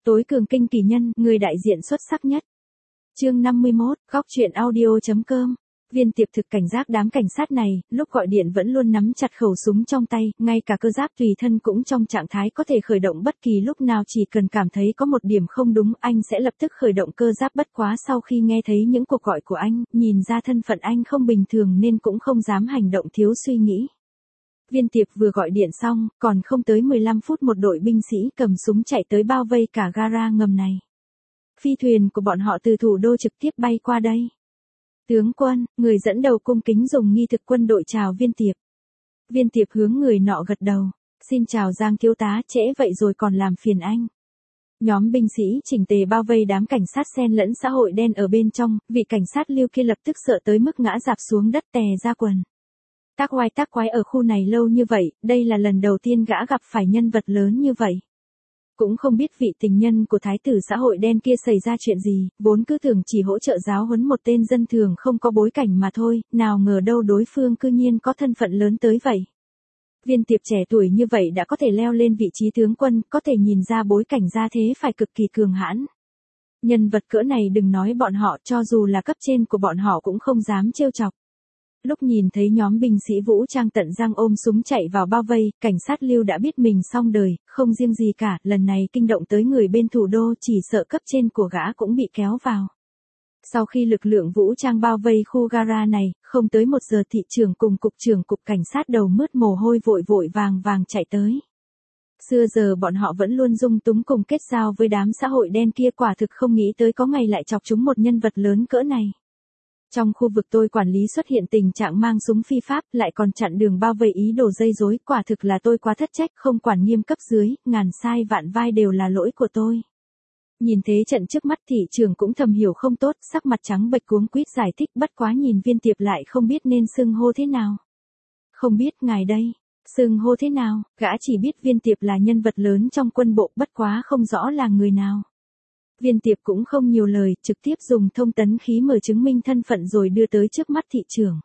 Tối cường kinh kỳ nhân, người đại diện xuất sắc nhất. Chương 51, góc truyện audio.com. Viên Tiệp thực cảnh giác đám cảnh sát này, lúc gọi điện vẫn luôn nắm chặt khẩu súng trong tay, ngay cả cơ giáp tùy thân cũng trong trạng thái có thể khởi động bất kỳ lúc nào, chỉ cần cảm thấy có một điểm không đúng, anh sẽ lập tức khởi động cơ giáp. Bất quá sau khi nghe thấy những cuộc gọi của anh, nhìn ra thân phận anh không bình thường nên cũng không dám hành động thiếu suy nghĩ. Viên Tiệp vừa gọi điện xong, còn không tới 15 phút một đội binh sĩ cầm súng chạy tới bao vây cả gara ngầm này. Phi thuyền của bọn họ từ thủ đô trực tiếp bay qua đây. Tướng quân, người dẫn đầu cung kính dùng nghi thức quân đội chào Viên Tiệp. Viên Tiệp hướng người nọ gật đầu. Xin chào Giang thiếu tá, trễ vậy rồi còn làm phiền anh. Nhóm binh sĩ chỉnh tề bao vây đám cảnh sát xen lẫn xã hội đen ở bên trong, vị cảnh sát Lưu kia lập tức sợ tới mức ngã rạp xuống đất tè ra quần. Tác quái ở khu này lâu như vậy, đây là lần đầu tiên gã gặp phải nhân vật lớn như vậy. Cũng không biết vị tình nhân của thái tử xã hội đen kia xảy ra chuyện gì, vốn cứ tưởng chỉ hỗ trợ giáo huấn một tên dân thường không có bối cảnh mà thôi, nào ngờ đâu đối phương cư nhiên có thân phận lớn tới vậy. Viên Tiệp trẻ tuổi như vậy đã có thể leo lên vị trí tướng quân, có thể nhìn ra bối cảnh ra thế phải cực kỳ cường hãn. Nhân vật cỡ này đừng nói bọn họ, cho dù là cấp trên của bọn họ cũng không dám trêu chọc. Lúc nhìn thấy nhóm binh sĩ vũ trang tận răng ôm súng chạy vào bao vây, cảnh sát Lưu đã biết mình xong đời, không riêng gì cả, lần này kinh động tới người bên thủ đô, chỉ sợ cấp trên của gã cũng bị kéo vào. Sau khi lực lượng vũ trang bao vây khu gara này, không tới 1 giờ thị trưởng cùng cục trưởng cục cảnh sát đầu mướt mồ hôi vội vàng chạy tới. Xưa giờ bọn họ vẫn luôn dung túng cùng kết giao với đám xã hội đen kia, quả thực không nghĩ tới có ngày lại chọc chúng một nhân vật lớn cỡ này. Trong khu vực tôi quản lý xuất hiện tình trạng mang súng phi pháp, lại còn chặn đường bao vây ý đồ gây rối, quả thực là tôi quá thất trách, không quản nghiêm cấp dưới, ngàn sai vạn vai đều là lỗi của tôi. Nhìn thế trận trước mắt, thị trưởng cũng thầm hiểu không tốt, sắc mặt trắng bệch cuống quýt giải thích, bất quá nhìn Viên Tiệp lại không biết nên xưng hô thế nào. Không biết ngài đây, xưng hô thế nào, gã chỉ biết Viên Tiệp là nhân vật lớn trong quân bộ, bất quá không rõ là người nào. Viên Tiệp cũng không nhiều lời, trực tiếp dùng thông tấn khí mở chứng minh thân phận rồi đưa tới trước mắt thị trưởng.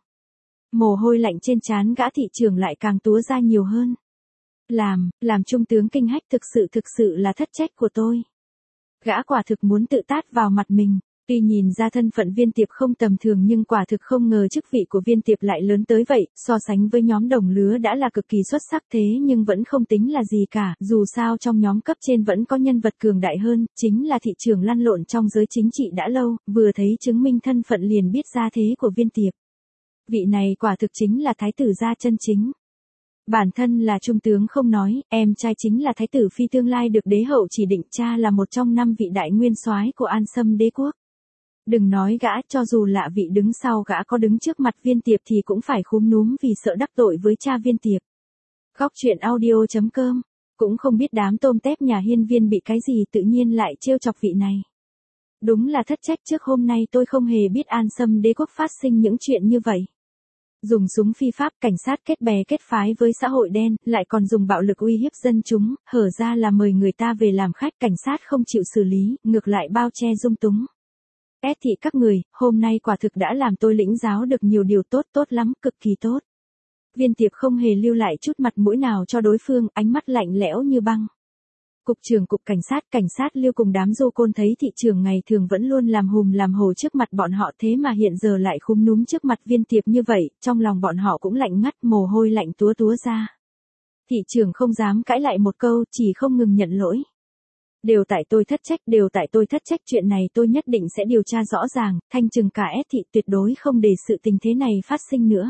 Mồ hôi lạnh trên trán gã thị trưởng lại càng túa ra nhiều hơn. Làm trung tướng kinh hách, thực sự là thất trách của tôi. Gã quả thực muốn tự tát vào mặt mình. Tuy nhìn ra thân phận Viên Tiệp không tầm thường nhưng quả thực không ngờ chức vị của Viên Tiệp lại lớn tới vậy, so sánh với nhóm đồng lứa đã là cực kỳ xuất sắc, thế nhưng vẫn không tính là gì cả, dù sao trong nhóm cấp trên vẫn có nhân vật cường đại hơn, chính là thị trưởng lăn lộn trong giới chính trị đã lâu, vừa thấy chứng minh thân phận liền biết ra thế của Viên Tiệp. Vị này quả thực chính là thái tử gia chân chính. Bản thân là trung tướng không nói, em trai chính là thái tử phi tương lai được đế hậu chỉ định, cha là một trong 5 vị đại nguyên soái của An Sâm đế quốc. Đừng nói gã, cho dù lạ vị đứng sau gã có đứng trước mặt Viên Tiệp thì cũng phải khúm núm vì sợ đắc tội với cha Viên Tiệp. Góc truyện audio.com. Cũng không biết đám tôm tép nhà Hiên Viên bị cái gì tự nhiên lại trêu chọc vị này. Đúng là thất trách, trước hôm nay tôi không hề biết An Sâm đế quốc phát sinh những chuyện như vậy. Dùng súng phi pháp, cảnh sát kết bè kết phái với xã hội đen, lại còn dùng bạo lực uy hiếp dân chúng, hở ra là mời người ta về làm khách, cảnh sát không chịu xử lý, ngược lại bao che dung túng. Thị các người, hôm nay quả thực đã làm tôi lĩnh giáo được nhiều điều tốt lắm, cực kỳ tốt. Viên Tiệp không hề lưu lại chút mặt mũi nào cho đối phương, ánh mắt lạnh lẽo như băng. Cục trưởng cục cảnh sát Lưu cùng đám du côn thấy thị trưởng ngày thường vẫn luôn làm hùm làm hồ trước mặt bọn họ, thế mà hiện giờ lại khúm núm trước mặt Viên Tiệp như vậy, trong lòng bọn họ cũng lạnh ngắt, mồ hôi lạnh túa ra. Thị trưởng không dám cãi lại một câu, chỉ không ngừng nhận lỗi. Đều tại tôi thất trách, chuyện này tôi nhất định sẽ điều tra rõ ràng, thanh trừng cả thị, tuyệt đối không để sự tình thế này phát sinh nữa.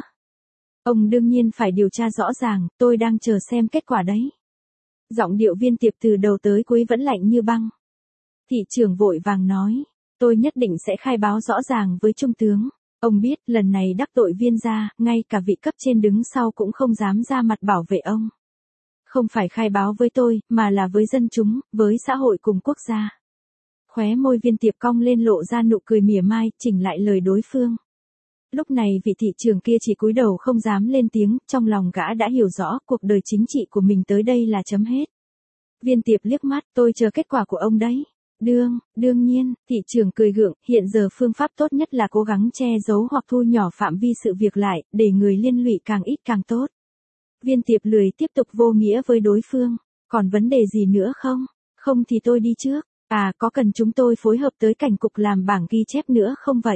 Ông đương nhiên phải điều tra rõ ràng, tôi đang chờ xem kết quả đấy. Giọng điệu Viên Tiệp từ đầu tới cuối vẫn lạnh như băng. Thị trưởng vội vàng nói, tôi nhất định sẽ khai báo rõ ràng với trung tướng. Ông biết, lần này đắc tội Viên gia, ngay cả vị cấp trên đứng sau cũng không dám ra mặt bảo vệ ông. Không phải khai báo với tôi, mà là với dân chúng, với xã hội cùng quốc gia. Khóe môi Viên Tiệp cong lên lộ ra nụ cười mỉa mai, chỉnh lại lời đối phương. Lúc này vị thị trưởng kia chỉ cúi đầu không dám lên tiếng, trong lòng gã đã hiểu rõ cuộc đời chính trị của mình tới đây là chấm hết. Viên Tiệp liếc mắt, tôi chờ kết quả của ông đấy. Đương nhiên, thị trưởng cười gượng, hiện giờ phương pháp tốt nhất là cố gắng che giấu hoặc thu nhỏ phạm vi sự việc lại, để người liên lụy càng ít càng tốt. Viên Tiệp lười tiếp tục vô nghĩa với đối phương, còn vấn đề gì nữa không? Không thì tôi đi trước. À, có cần chúng tôi phối hợp tới cảnh cục làm bảng ghi chép nữa không vậy?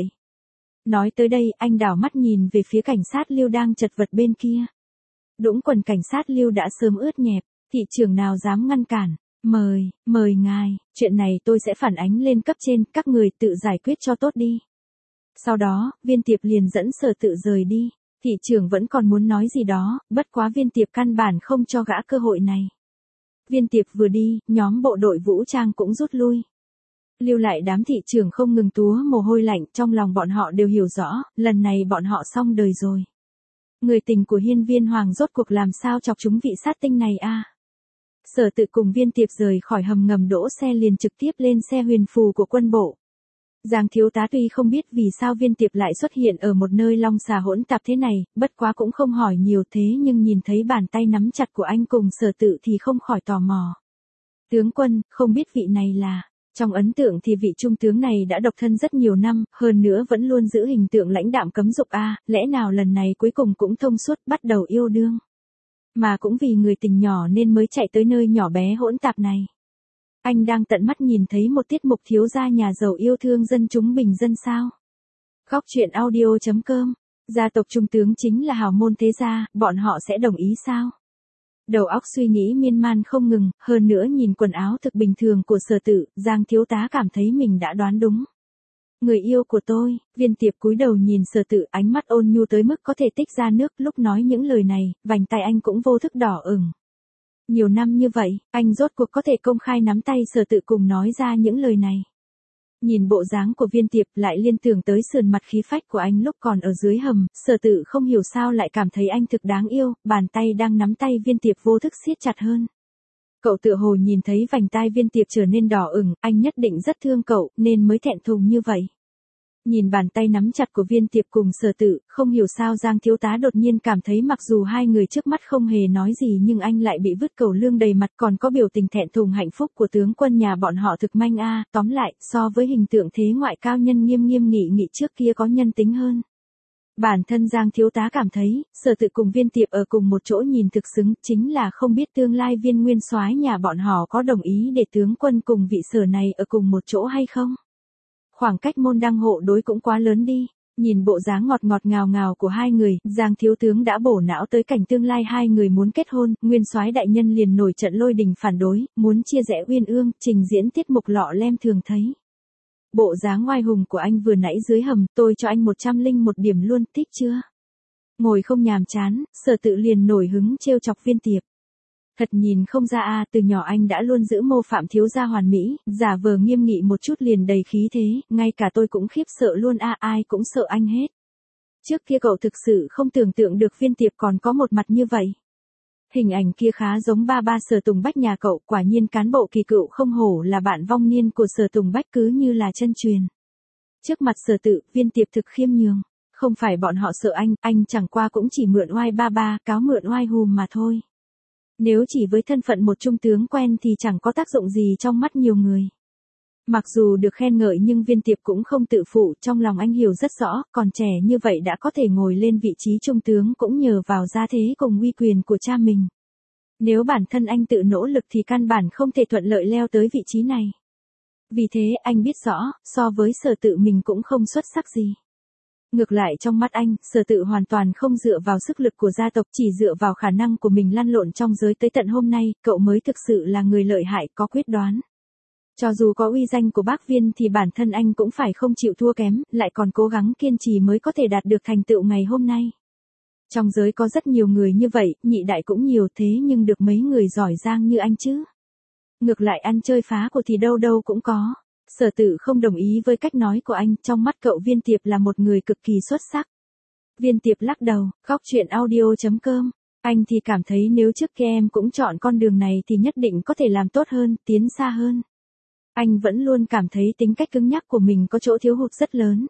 Nói tới đây, anh đảo mắt nhìn về phía cảnh sát Lưu đang chật vật bên kia. Đũng quần cảnh sát Lưu đã sớm ướt nhẹp, thị trưởng nào dám ngăn cản. Mời ngài, chuyện này tôi sẽ phản ánh lên cấp trên, các người tự giải quyết cho tốt đi. Sau đó, Viên Tiệp liền dẫn Sở Tự rời đi. Thị trưởng vẫn còn muốn nói gì đó, bất quá Viên Tiệp căn bản không cho gã cơ hội này. Viên Tiệp vừa đi, nhóm bộ đội vũ trang cũng rút lui. Lưu lại đám thị trưởng không ngừng túa mồ hôi lạnh, trong lòng bọn họ đều hiểu rõ, lần này bọn họ xong đời rồi. Người tình của Hiên Viên Hoàng rốt cuộc làm sao chọc chúng vị sát tinh này a? Sở Tự cùng Viên Tiệp rời khỏi hầm ngầm đỗ xe liền trực tiếp lên xe huyền phù của quân bộ. Giang thiếu tá tuy không biết vì sao Viên Tiệp lại xuất hiện ở một nơi long xà hỗn tạp thế này, bất quá cũng không hỏi nhiều thế nhưng nhìn thấy bàn tay nắm chặt của anh cùng Sở Tự thì không khỏi tò mò. Tướng quân, không biết vị này là... Trong ấn tượng thì vị trung tướng này đã độc thân rất nhiều năm, hơn nữa vẫn luôn giữ hình tượng lãnh đạm cấm dục a, lẽ nào lần này cuối cùng cũng thông suốt bắt đầu yêu đương. Mà cũng vì người tình nhỏ nên mới chạy tới nơi nhỏ bé hỗn tạp này. Anh đang tận mắt nhìn thấy một tiết mục thiếu gia nhà giàu yêu thương dân chúng bình dân sao. Góc truyện audio.com, gia tộc trung tướng chính là hào môn thế gia, bọn họ sẽ đồng ý sao? Đầu óc suy nghĩ miên man không ngừng, hơn nữa nhìn quần áo thực bình thường của Sở Tự, Giang thiếu tá cảm thấy mình đã đoán đúng. Người yêu của tôi, Viên Tiệp cúi đầu nhìn Sở Tự, ánh mắt ôn nhu tới mức có thể tích ra nước, lúc nói những lời này, vành tay anh cũng vô thức đỏ ửng. Nhiều năm như vậy, anh rốt cuộc có thể công khai nắm tay Sở Tự cùng nói ra những lời này. Nhìn bộ dáng của Viên Tiệp lại liên tưởng tới sườn mặt khí phách của anh lúc còn ở dưới hầm, Sở Tự không hiểu sao lại cảm thấy anh thực đáng yêu, bàn tay đang nắm tay Viên Tiệp vô thức siết chặt hơn. Cậu tựa hồ nhìn thấy vành tai Viên Tiệp trở nên đỏ ửng, anh nhất định rất thương cậu, nên mới thẹn thùng như vậy. Nhìn bàn tay nắm chặt của Viên Tiệp cùng Sở Tự, không hiểu sao Giang thiếu tá đột nhiên cảm thấy mặc dù hai người trước mắt không hề nói gì nhưng anh lại bị vứt cẩu lương đầy mặt, còn có biểu tình thẹn thùng hạnh phúc của tướng quân nhà bọn họ thực manh a, tóm lại, so với hình tượng thế ngoại cao nhân nghiêm nghiêm nghị nghị trước kia có nhân tính hơn. Bản thân Giang thiếu tá cảm thấy, Sở Tự cùng Viên Tiệp ở cùng một chỗ nhìn thực xứng, chính là không biết tương lai Viên nguyên soái nhà bọn họ có đồng ý để tướng quân cùng vị Sở này ở cùng một chỗ hay không. Khoảng cách môn đăng hộ đối cũng quá lớn đi. Nhìn bộ dáng ngọt ngọt ngào ngào của hai người, Giang thiếu tướng đã bổ não tới cảnh tương lai hai người muốn kết hôn, nguyên soái đại nhân liền nổi trận lôi đình phản đối, muốn chia rẽ uyên ương, trình diễn tiết mục lọ lem thường thấy. Bộ dáng ngoai hùng của anh vừa nãy dưới hầm, tôi cho anh 101 điểm luôn, thích chưa? Ngồi không nhàm chán, Sở Tự liền nổi hứng trêu chọc Viên Tiệp. Thật nhìn không ra a, từ nhỏ anh đã luôn giữ mô phạm thiếu gia hoàn mỹ, giả vờ nghiêm nghị một chút liền đầy khí thế, ngay cả tôi cũng khiếp sợ luôn a, ai cũng sợ anh hết. Trước kia cậu thực sự không tưởng tượng được Viên Tiệp còn có một mặt như vậy. Hình ảnh kia khá giống ba Sở Tùng Bách nhà cậu, quả nhiên cán bộ kỳ cựu không hổ là bạn vong niên của Sở Tùng Bách cứ như là chân truyền. Trước mặt Sở Tự, Viên Tiệp thực khiêm nhường, không phải bọn họ sợ anh chẳng qua cũng chỉ mượn oai ba, cáo mượn oai hùm mà thôi. Nếu chỉ với thân phận một trung tướng quen thì chẳng có tác dụng gì trong mắt nhiều người. Mặc dù được khen ngợi nhưng Viên Tiệp cũng không tự phụ, trong lòng anh hiểu rất rõ, còn trẻ như vậy đã có thể ngồi lên vị trí trung tướng cũng nhờ vào gia thế cùng uy quyền của cha mình. Nếu bản thân anh tự nỗ lực thì căn bản không thể thuận lợi leo tới vị trí này. Vì thế anh biết rõ, so với Sở Tự mình cũng không xuất sắc gì. Ngược lại trong mắt anh, Sở Tự hoàn toàn không dựa vào sức lực của gia tộc, chỉ dựa vào khả năng của mình lăn lộn trong giới tới tận hôm nay, cậu mới thực sự là người lợi hại, có quyết đoán. Cho dù có uy danh của bác Viên thì bản thân anh cũng phải không chịu thua kém, lại còn cố gắng kiên trì mới có thể đạt được thành tựu ngày hôm nay. Trong giới có rất nhiều người như vậy, nhị đại cũng nhiều thế nhưng được mấy người giỏi giang như anh chứ. Ngược lại ăn chơi phá của thì đâu đâu cũng có. Sở Tự không đồng ý với cách nói của anh, trong mắt cậu Viên Tiệp là một người cực kỳ xuất sắc. Viên Tiệp lắc đầu, góc truyện audio.com, anh thì cảm thấy nếu trước kia em cũng chọn con đường này thì nhất định có thể làm tốt hơn, tiến xa hơn. Anh vẫn luôn cảm thấy tính cách cứng nhắc của mình có chỗ thiếu hụt rất lớn.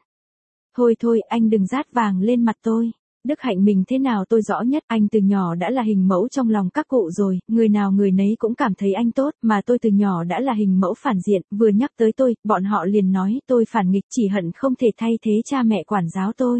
Thôi, anh đừng rát vàng lên mặt tôi. Đức hạnh mình thế nào tôi rõ nhất, anh từ nhỏ đã là hình mẫu trong lòng các cụ rồi, người nào người nấy cũng cảm thấy anh tốt, mà tôi từ nhỏ đã là hình mẫu phản diện, vừa nhắc tới tôi, bọn họ liền nói tôi phản nghịch, chỉ hận không thể thay thế cha mẹ quản giáo tôi.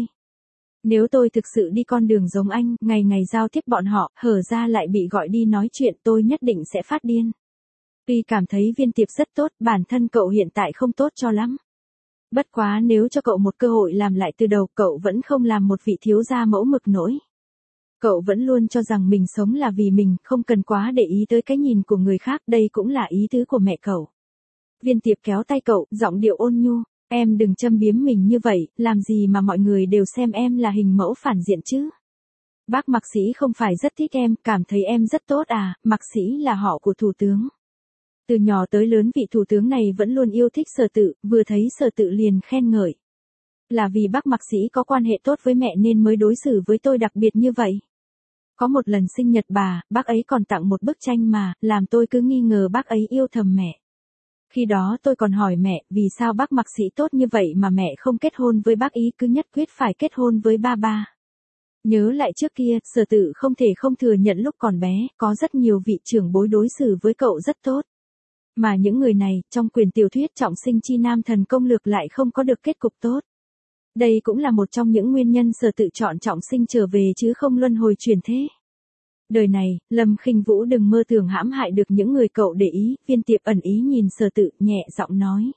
Nếu tôi thực sự đi con đường giống anh, ngày ngày giao tiếp bọn họ, hở ra lại bị gọi đi nói chuyện, tôi nhất định sẽ phát điên. Tuy cảm thấy Viên Tiệp rất tốt, bản thân cậu hiện tại không tốt cho lắm. Bất quá nếu cho cậu một cơ hội làm lại từ đầu, cậu vẫn không làm một vị thiếu gia mẫu mực nổi. Cậu vẫn luôn cho rằng mình sống là vì mình, không cần quá để ý tới cái nhìn của người khác, đây cũng là ý tứ của mẹ cậu. Viên Tiệp kéo tay cậu, giọng điệu ôn nhu, em đừng châm biếm mình như vậy, làm gì mà mọi người đều xem em là hình mẫu phản diện chứ. Bác Mạc Sĩ không phải rất thích em, cảm thấy em rất tốt à, Mạc Sĩ là họ của thủ tướng. Từ nhỏ tới lớn vị thủ tướng này vẫn luôn yêu thích Sở Tự, vừa thấy Sở Tự liền khen ngợi. Là vì bác Mạc Sĩ có quan hệ tốt với mẹ nên mới đối xử với tôi đặc biệt như vậy. Có một lần sinh nhật bà, bác ấy còn tặng một bức tranh mà, làm tôi cứ nghi ngờ bác ấy yêu thầm mẹ. Khi đó tôi còn hỏi mẹ, vì sao bác Mạc Sĩ tốt như vậy mà mẹ không kết hôn với bác ý, cứ nhất quyết phải kết hôn với ba. Nhớ lại trước kia, Sở Tự không thể không thừa nhận lúc còn bé, có rất nhiều vị trưởng bối đối xử với cậu rất tốt. Mà những người này, trong quyển tiểu thuyết Trọng Sinh Chi Nam Thần Công Lược lại không có được kết cục tốt. Đây cũng là một trong những nguyên nhân Sở Tự chọn Trọng Sinh trở về chứ không luân hồi chuyển thế. Đời này, Lâm Khinh Vũ đừng mơ tưởng hãm hại được những người cậu để ý, Viên Tiệp ẩn ý nhìn Sở Tự, nhẹ giọng nói.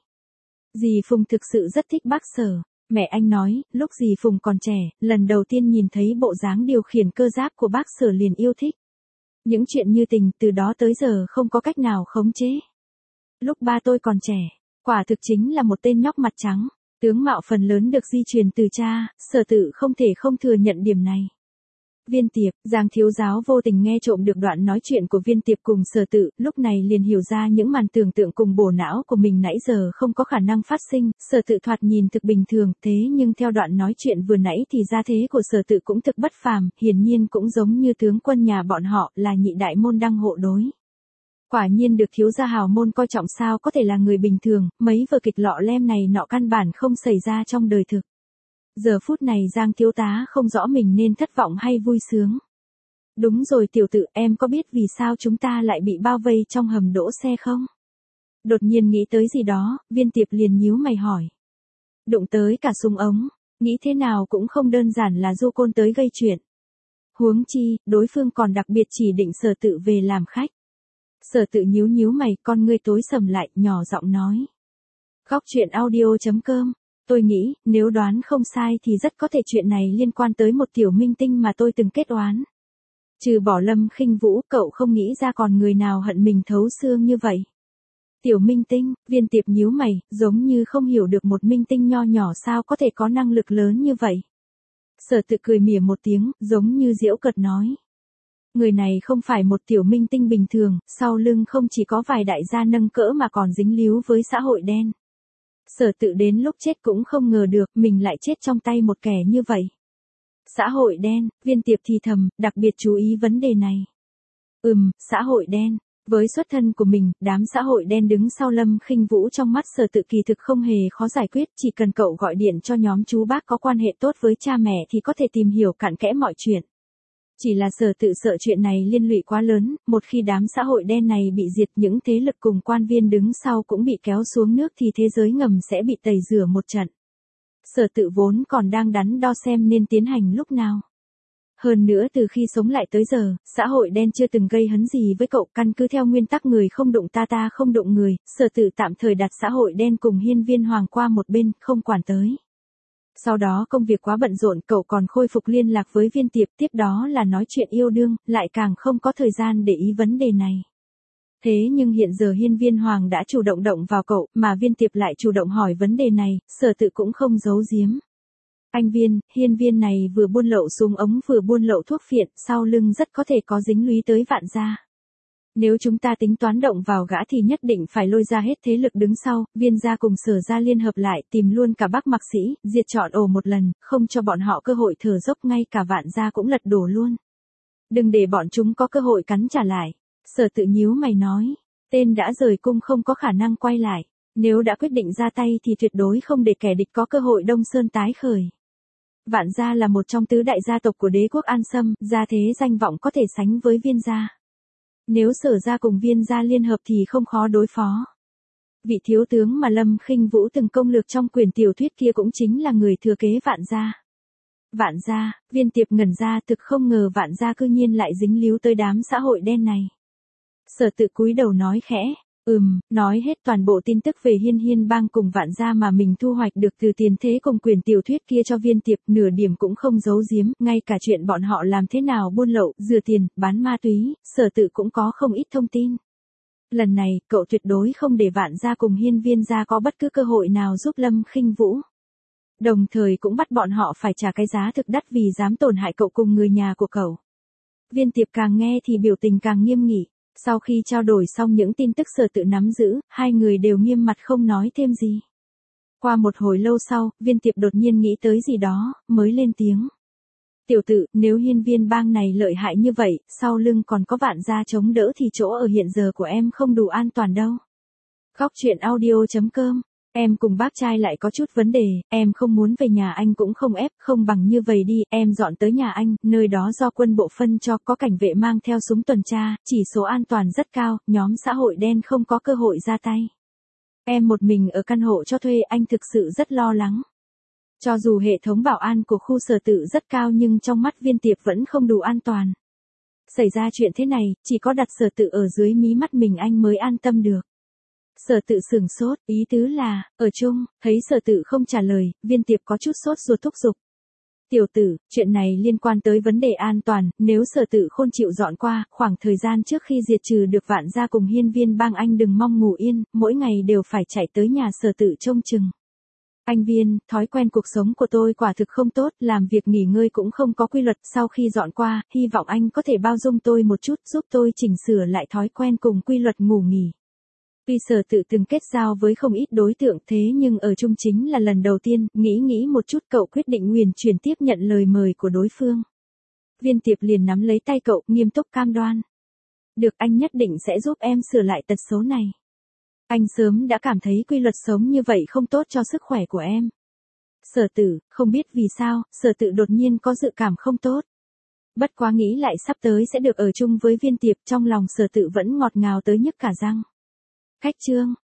Dì Phùng thực sự rất thích bác Sở. Mẹ anh nói, lúc dì Phùng còn trẻ, lần đầu tiên nhìn thấy bộ dáng điều khiển cơ giáp của bác Sở liền yêu thích. Những chuyện như tình, từ đó tới giờ không có cách nào khống chế. Lúc ba tôi còn trẻ, quả thực chính là một tên nhóc mặt trắng, tướng mạo phần lớn được di truyền từ cha, Sở Tự không thể không thừa nhận điểm này. Viên Tiệp, Giang thiếu giáo vô tình nghe trộm được đoạn nói chuyện của Viên Tiệp cùng Sở Tự, lúc này liền hiểu ra những màn tưởng tượng cùng bổ não của mình nãy giờ không có khả năng phát sinh, Sở Tự thoạt nhìn thực bình thường, thế nhưng theo đoạn nói chuyện vừa nãy thì gia thế của Sở Tự cũng thực bất phàm, hiển nhiên cũng giống như tướng quân nhà bọn họ, là nhị đại môn đăng hộ đối. Quả nhiên được thiếu gia hào môn coi trọng, sao có thể là người bình thường, mấy vở kịch lọ lem này nọ căn bản không xảy ra trong đời thực. Giờ phút này Giang thiếu tá không rõ mình nên thất vọng hay vui sướng. Đúng rồi Tiểu Tự, em có biết vì sao chúng ta lại bị bao vây trong hầm đỗ xe không? Đột nhiên nghĩ tới gì đó, Viên Tiệp liền nhíu mày hỏi. Đụng tới cả súng ống, nghĩ thế nào cũng không đơn giản là du côn tới gây chuyện. Huống chi, đối phương còn đặc biệt chỉ định Sở Tự về làm khách. Sở Tự nhíu mày, con ngươi tối sầm lại, nhỏ giọng nói. Góc truyện audio.com. Tôi nghĩ, nếu đoán không sai thì rất có thể chuyện này liên quan tới một tiểu minh tinh mà tôi từng kết oán. Trừ bỏ Lâm Khinh Vũ, cậu không nghĩ ra còn người nào hận mình thấu xương như vậy. Tiểu minh tinh, Viên Tiệp nhíu mày, giống như không hiểu được một minh tinh nho nhỏ sao có thể có năng lực lớn như vậy. Sở Tự cười mỉa một tiếng, giống như giễu cợt nói. Người này không phải một tiểu minh tinh bình thường, sau lưng không chỉ có vài đại gia nâng cỡ mà còn dính líu với xã hội đen. Sở Tự đến lúc chết cũng không ngờ được mình lại chết trong tay một kẻ như vậy. Xã hội đen, Viên Tiệp thì thầm, đặc biệt chú ý vấn đề này. Xã hội đen. Với xuất thân của mình, đám xã hội đen đứng sau Lâm Khinh Vũ trong mắt Sở Tự kỳ thực không hề khó giải quyết, chỉ cần cậu gọi điện cho nhóm chú bác có quan hệ tốt với cha mẹ thì có thể tìm hiểu cặn kẽ mọi chuyện. Chỉ là Sở Tự sợ chuyện này liên lụy quá lớn, một khi đám xã hội đen này bị diệt, những thế lực cùng quan viên đứng sau cũng bị kéo xuống nước thì thế giới ngầm sẽ bị tẩy rửa một trận. Sở Tự vốn còn đang đắn đo xem nên tiến hành lúc nào. Hơn nữa từ khi sống lại tới giờ, xã hội đen chưa từng gây hấn gì với cậu, căn cứ theo nguyên tắc người không đụng ta, ta không đụng người, Sở Tự tạm thời đặt xã hội đen cùng Hiên Viên Hoàng qua một bên, không quản tới. Sau đó công việc quá bận rộn, cậu còn khôi phục liên lạc với Viên Tiệp, tiếp đó là nói chuyện yêu đương, lại càng không có thời gian để ý vấn đề này. Thế nhưng hiện giờ Hiên Viên Hoàng đã chủ động động vào cậu, mà Viên Tiệp lại chủ động hỏi vấn đề này, Sở Tự cũng không giấu giếm. Anh Viên, Hiên Viên này vừa buôn lậu súng ống vừa buôn lậu thuốc phiện, sau lưng rất có thể có dính líu tới Vạn gia. Nếu chúng ta tính toán động vào gã thì nhất định phải lôi ra hết thế lực đứng sau, Viên gia cùng Sở gia liên hợp lại, tìm luôn cả Bắc Mạc Sĩ, diệt trọn ổ một lần, không cho bọn họ cơ hội thở dốc, ngay cả Vạn gia cũng lật đổ luôn. Đừng để bọn chúng có cơ hội cắn trả lại. Sở Tự nhíu mày nói, tên đã rời cung không có khả năng quay lại, nếu đã quyết định ra tay thì tuyệt đối không để kẻ địch có cơ hội Đông Sơn tái khởi. Vạn gia là một trong tứ đại gia tộc của đế quốc An Sâm, gia thế danh vọng có thể sánh với Viên gia. Nếu Sở gia cùng Viên gia liên hợp thì không khó đối phó. Vị thiếu tướng mà Lâm Khinh Vũ từng công lược trong quyển tiểu thuyết kia cũng chính là người thừa kế Vạn gia. Vạn gia, Viên Tiệp ngẩn ra, thực không ngờ Vạn gia cư nhiên lại dính líu tới đám xã hội đen này. Sở Tự cúi đầu nói khẽ, Nói hết toàn bộ tin tức về Hiên Hiên Bang cùng Vạn gia mà mình thu hoạch được từ tiền thế cùng quyền tiểu thuyết kia cho Viên Tiệp, nửa điểm cũng không giấu giếm, ngay cả chuyện bọn họ làm thế nào buôn lậu, rửa tiền, bán ma túy, Sở Tự cũng có không ít thông tin. Lần này, cậu tuyệt đối không để Vạn gia cùng Hiên Viên gia có bất cứ cơ hội nào giúp Lâm Khinh Vũ. Đồng thời cũng bắt bọn họ phải trả cái giá thực đắt vì dám tổn hại cậu cùng người nhà của cậu. Viên Tiệp càng nghe thì biểu tình càng nghiêm nghị. Sau khi trao đổi xong những tin tức Sở Tự nắm giữ, hai người đều nghiêm mặt không nói thêm gì. Qua một hồi lâu sau, Viên Tiệp đột nhiên nghĩ tới gì đó, mới lên tiếng. Tiểu Tự, nếu Hiên Viên Bang này lợi hại như vậy, sau lưng còn có Vạn gia chống đỡ thì chỗ ở hiện giờ của em không đủ an toàn đâu. Góc truyện audio.com. Em cùng bác trai lại có chút vấn đề, em không muốn về nhà anh cũng không ép, không bằng như vậy đi, em dọn tới nhà anh, nơi đó do quân bộ phân cho, có cảnh vệ mang theo súng tuần tra, chỉ số an toàn rất cao, nhóm xã hội đen không có cơ hội ra tay. Em một mình ở căn hộ cho thuê, anh thực sự rất lo lắng. Cho dù hệ thống bảo an của khu Sở Tự rất cao nhưng trong mắt Viên Tiệp vẫn không đủ an toàn. Xảy ra chuyện thế này, chỉ có đặt Sở Tự ở dưới mí mắt mình anh mới an tâm được. Sở Tự sửng sốt, ý tứ là, ở chung, thấy Sở Tự không trả lời, Viên Tiệp có chút sốt ruột thúc giục. Tiểu Tử, chuyện này liên quan tới vấn đề an toàn, nếu Sở Tự không chịu dọn qua, khoảng thời gian trước khi diệt trừ được Vạn gia cùng Hiên Viên Bang anh đừng mong ngủ yên, mỗi ngày đều phải chạy tới nhà Sở Tự trông chừng. Anh Viên, thói quen cuộc sống của tôi quả thực không tốt, làm việc nghỉ ngơi cũng không có quy luật, sau khi dọn qua, hy vọng anh có thể bao dung tôi một chút, giúp tôi chỉnh sửa lại thói quen cùng quy luật ngủ nghỉ. Tuy Sở Tự từng kết giao với không ít đối tượng thế nhưng ở chung chính là lần đầu tiên, nghĩ một chút cậu quyết định nguyền chuyển tiếp nhận lời mời của đối phương. Viên Tiệp liền nắm lấy tay cậu, nghiêm túc cam đoan. Được, anh nhất định sẽ giúp em sửa lại tật xấu này. Anh sớm đã cảm thấy quy luật sống như vậy không tốt cho sức khỏe của em. Sở Tự, không biết vì sao, Sở Tự đột nhiên có dự cảm không tốt. Bất quá nghĩ lại sắp tới sẽ được ở chung với Viên Tiệp, trong lòng Sở Tự vẫn ngọt ngào tới nhức cả răng. Khách chương